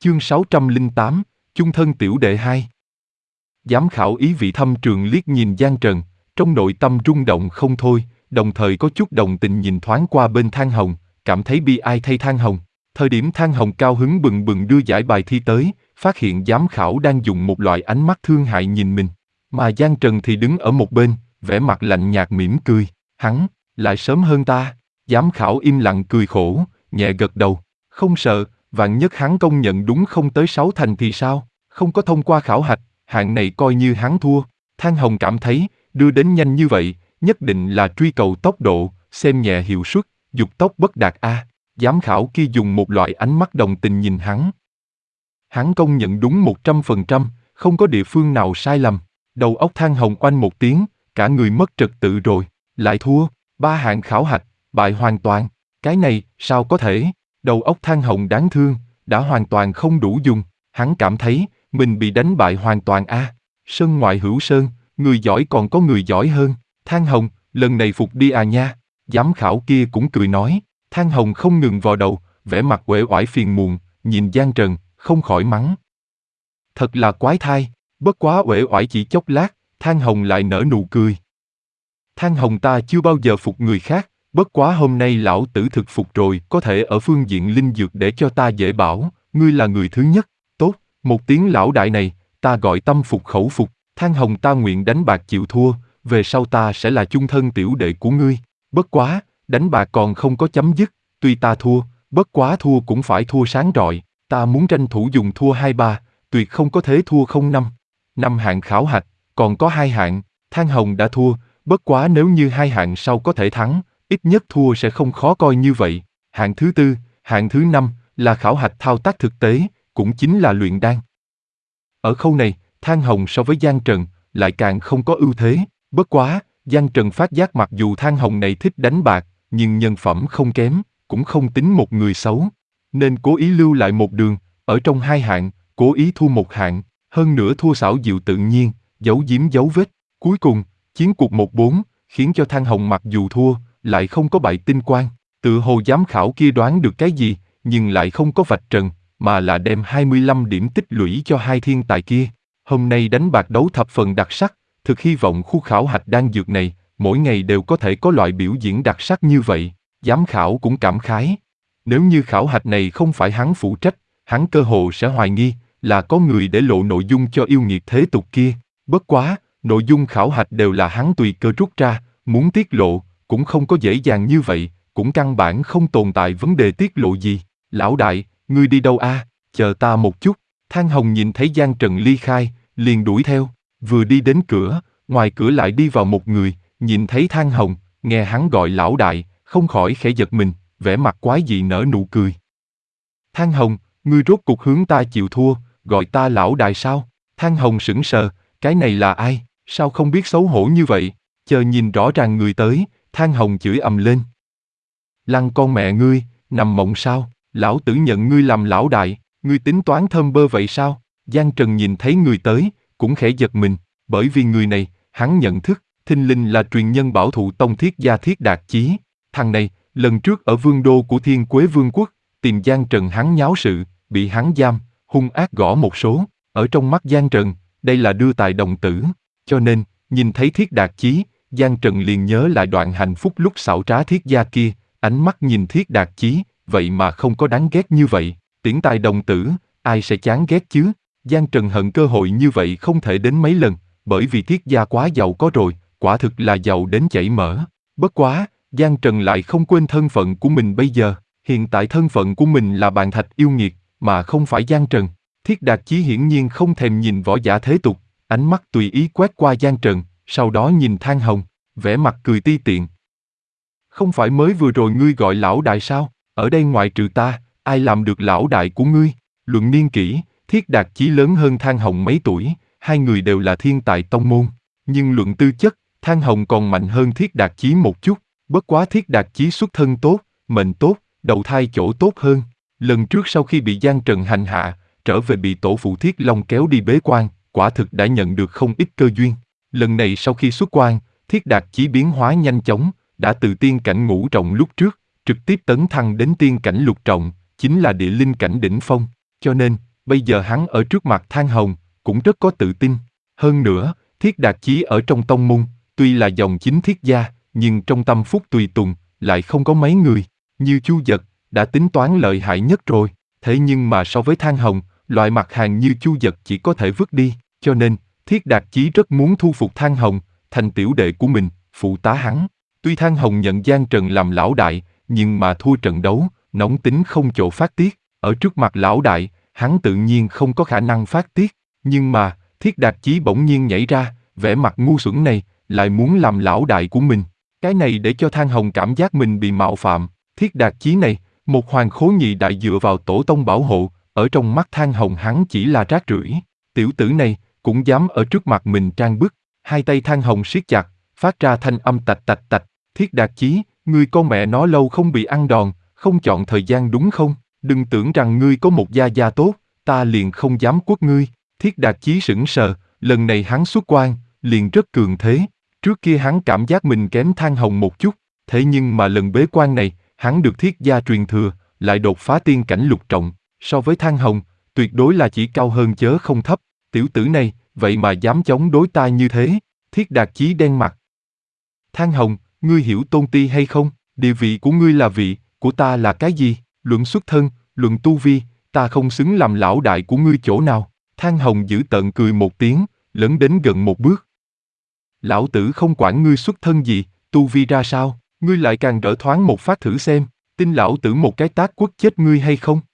Chương 608, chung thân tiểu đệ 2. Giám khảo ý vị thâm trường liếc nhìn Giang Trần, trong nội tâm rung động không thôi, đồng thời có chút đồng tình nhìn thoáng qua bên Thang Hồng, cảm thấy bi ai thay Thang Hồng. Thời điểm Thang Hồng cao hứng bừng bừng đưa giải bài thi tới, phát hiện giám khảo đang dùng một loại ánh mắt thương hại nhìn mình. Mà Giang Trần thì đứng ở một bên, vẻ mặt lạnh nhạt mỉm cười. Hắn, lại sớm hơn ta. Giám khảo im lặng cười khổ, nhẹ gật đầu. Không sợ, vạn nhất hắn công nhận đúng không tới 6 thành thì sao? Không có thông qua khảo hạch, hạng này coi như hắn thua. Thang Hồng cảm thấy, đưa đến nhanh như vậy, nhất định là truy cầu tốc độ, xem nhẹ hiệu suất, dục tốc bất đạt a. Giám khảo kia dùng một loại ánh mắt đồng tình nhìn hắn. Hắn công nhận đúng 100%, không có địa phương nào sai lầm. Đầu óc Thang Hồng oanh một tiếng, cả người mất trật tự rồi, lại thua, 3 hạng khảo hạch, bại hoàn toàn. Cái này, sao có thể? Đầu óc Thang Hồng đáng thương, đã hoàn toàn không đủ dùng. Hắn cảm thấy, mình bị đánh bại hoàn toàn a. Sơn ngoại hữu sơn, người giỏi còn có người giỏi hơn. Thang Hồng, lần này phục đi à nha. Giám khảo kia cũng cười nói. Thang Hồng không ngừng vò đầu, vẻ mặt uể oải phiền muộn, nhìn Giang Trần, không khỏi mắng. Thật là quái thai, bất quá uể oải chỉ chốc lát, Thang Hồng lại nở nụ cười. Thang Hồng ta chưa bao giờ phục người khác, bất quá hôm nay lão tử thực phục rồi, có thể ở phương diện linh dược để cho ta dễ bảo, ngươi là người thứ nhất. Tốt, một tiếng lão đại này, ta gọi tâm phục khẩu phục. Thang Hồng ta nguyện đánh bạc chịu thua, về sau ta sẽ là chung thân tiểu đệ của ngươi. Bất quá, đánh bạc còn không có chấm dứt, tuy ta thua, bất quá thua cũng phải thua sáng rọi, ta muốn tranh thủ dùng thua 2-3, tuyệt không có thế thua 0-5. 5 hạng khảo hạch, còn có 2 hạng, Thang Hồng đã thua, bất quá nếu như 2 hạng sau có thể thắng, ít nhất thua sẽ không khó coi như vậy. Hạng thứ 4, hạng thứ 5 là khảo hạch thao tác thực tế, cũng chính là luyện đan. Ở khâu này, Thang Hồng so với Giang Trần lại càng không có ưu thế, bất quá, Giang Trần phát giác mặc dù Thang Hồng này thích đánh bạc, nhưng nhân phẩm không kém, cũng không tính một người xấu, nên cố ý lưu lại một đường, ở trong 2 hạng, cố ý thua 1 hạng, hơn nữa thua xảo diệu tự nhiên, giấu giếm dấu vết. Cuối cùng, chiến cuộc 1-4, khiến cho Thang Hồng mặc dù thua, lại không có bại tinh quang. Tự hồ giám khảo kia đoán được cái gì, nhưng lại không có vạch trần, mà là đem 25 điểm tích lũy cho 2 thiên tài kia. Hôm nay đánh bạc đấu thập phần đặc sắc, thực hy vọng khu khảo hạch đan dược này, mỗi ngày đều có thể có loại biểu diễn đặc sắc như vậy. Giám khảo cũng cảm khái. Nếu như khảo hạch này không phải hắn phụ trách, hắn cơ hồ sẽ hoài nghi là có người để lộ nội dung cho yêu nghiệt thế tục kia. Bất quá, nội dung khảo hạch đều là hắn tùy cơ rút ra, muốn tiết lộ, cũng không có dễ dàng như vậy, cũng căn bản không tồn tại vấn đề tiết lộ gì. Lão đại, ngươi đi đâu a? Chờ ta một chút. Thang Hồng nhìn thấy Giang Trần ly khai, liền đuổi theo, vừa đi đến cửa, ngoài cửa lại đi vào một người, nhìn thấy Thang Hồng, nghe hắn gọi lão đại, không khỏi khẽ giật mình, vẻ mặt quái dị nở nụ cười. Thang Hồng, ngươi rốt cuộc hướng ta chịu thua, gọi ta lão đại sao? Thang Hồng sững sờ, cái này là ai, sao không biết xấu hổ như vậy? Chờ nhìn rõ ràng người tới, Thang Hồng chửi ầm lên. Lăng con mẹ ngươi, nằm mộng sao? Lão tử nhận ngươi làm lão đại, ngươi tính toán thơm bơ vậy sao? Giang Trần nhìn thấy người tới, cũng khẽ giật mình, bởi vì người này, hắn nhận thức, thình lình là truyền nhân bảo thụ tông Thiết Gia Thiết Đạt Chí. Thằng này, lần trước ở vương đô của Thiên Quế Vương quốc, tìm Giang Trần hắn nháo sự, bị hắn giam, hung ác gõ một số. Ở trong mắt Giang Trần, đây là đưa tài đồng tử, cho nên, nhìn thấy Thiết Đạt Chí, Giang Trần liền nhớ lại đoạn hạnh phúc lúc xảo trá Thiết Gia kia, ánh mắt nhìn Thiết Đạt Chí, vậy mà không có đáng ghét như vậy. Tiễn tài đồng tử, ai sẽ chán ghét chứ? Giang Trần hận cơ hội như vậy không thể đến mấy lần, bởi vì Thiết Gia quá giàu có rồi, quả thực là giàu đến chảy mỡ. Bất quá, Giang Trần lại không quên thân phận của mình bây giờ, hiện tại thân phận của mình là bàn thạch yêu nghiệt, mà không phải Giang Trần. Thiết Đạt Chí hiển nhiên không thèm nhìn võ giả thế tục, ánh mắt tùy ý quét qua Giang Trần, sau đó nhìn Thang Hồng, vẻ mặt cười ti tiện. Không phải mới vừa rồi ngươi gọi lão đại sao? Ở đây ngoại trừ ta, ai làm được lão đại của ngươi? Luận niên kỷ, Thiết Đạt Chí lớn hơn Thang Hồng mấy tuổi, hai người đều là thiên tài tông môn. Nhưng luận tư chất, Thang Hồng còn mạnh hơn Thiết Đạt Chí một chút, bất quá Thiết Đạt Chí xuất thân tốt, mệnh tốt, đầu thai chỗ tốt hơn. Lần trước sau khi bị Giang Trần hành hạ, trở về bị tổ phụ Thiết Long kéo đi bế quan, quả thực đã nhận được không ít cơ duyên. Lần này sau khi xuất quan, Thiết Đạt Chí biến hóa nhanh chóng, đã từ tiên cảnh ngũ trọng lúc trước, trực tiếp tấn thăng đến tiên cảnh lục trọng, chính là địa linh cảnh đỉnh phong. Cho nên, bây giờ hắn ở trước mặt Thang Hồng, cũng rất có tự tin. Hơn nữa, Thiết Đạt Chí ở trong tông môn, tuy là dòng chính Thiết gia, nhưng trong tâm phúc tùy tùng, lại không có mấy người. Như Chu Dật, đã tính toán lợi hại nhất rồi. Thế nhưng mà so với Thang Hồng, loại mặt hàng như Chu Dật chỉ có thể vứt đi. Cho nên, Thiết Đạt Chí rất muốn thu phục Thang Hồng, thành tiểu đệ của mình, phụ tá hắn. Tuy Thang Hồng nhận Giang Trần làm lão đại, nhưng mà thua trận đấu, nóng tính không chỗ phát tiết. Ở trước mặt lão đại, hắn tự nhiên không có khả năng phát tiết. Nhưng mà, Thiết Đạt Chí bỗng nhiên nhảy ra, vẻ mặt ngu xuẩn này, lại muốn làm lão đại của mình. Cái này để cho Thang Hồng cảm giác mình bị mạo phạm. Thiết Đạt Chí này, một hoàng khố nhị đại dựa vào tổ tông bảo hộ, ở trong mắt Thang Hồng hắn chỉ là rác rưởi. Tiểu tử này, cũng dám ở trước mặt mình trang bức. Hai tay Thang Hồng siết chặt, phát ra thanh âm tạch tạch tạch. Thiết Đạt Chí, ngươi con mẹ nó lâu không bị ăn đòn, không chọn thời gian đúng không? Đừng tưởng rằng ngươi có một gia gia tốt, ta liền không dám quất ngươi. Thiết Đạt Chí sững sờ, lần này hắn xuất quan, liền rất cường thế. Trước kia hắn cảm giác mình kém Thang Hồng một chút, thế nhưng mà lần bế quan này, hắn được Thiết gia truyền thừa, lại đột phá tiên cảnh lục trọng, so với Thang Hồng, tuyệt đối là chỉ cao hơn chớ không thấp. Tiểu tử này, vậy mà dám chống đối ta như thế. Thiết Đạt Chí đen mặt. Thang Hồng, ngươi hiểu tôn ti hay không? Địa vị của ngươi là vị, của ta là cái gì? Luận xuất thân, luận tu vi, ta không xứng làm lão đại của ngươi chỗ nào. Thang Hồng giữ tợn cười một tiếng, lấn đến gần một bước. Lão tử không quản ngươi xuất thân gì, tu vi ra sao, ngươi lại càng đỡ thoáng một phát thử xem, tin lão tử một cái tát quất chết ngươi hay không?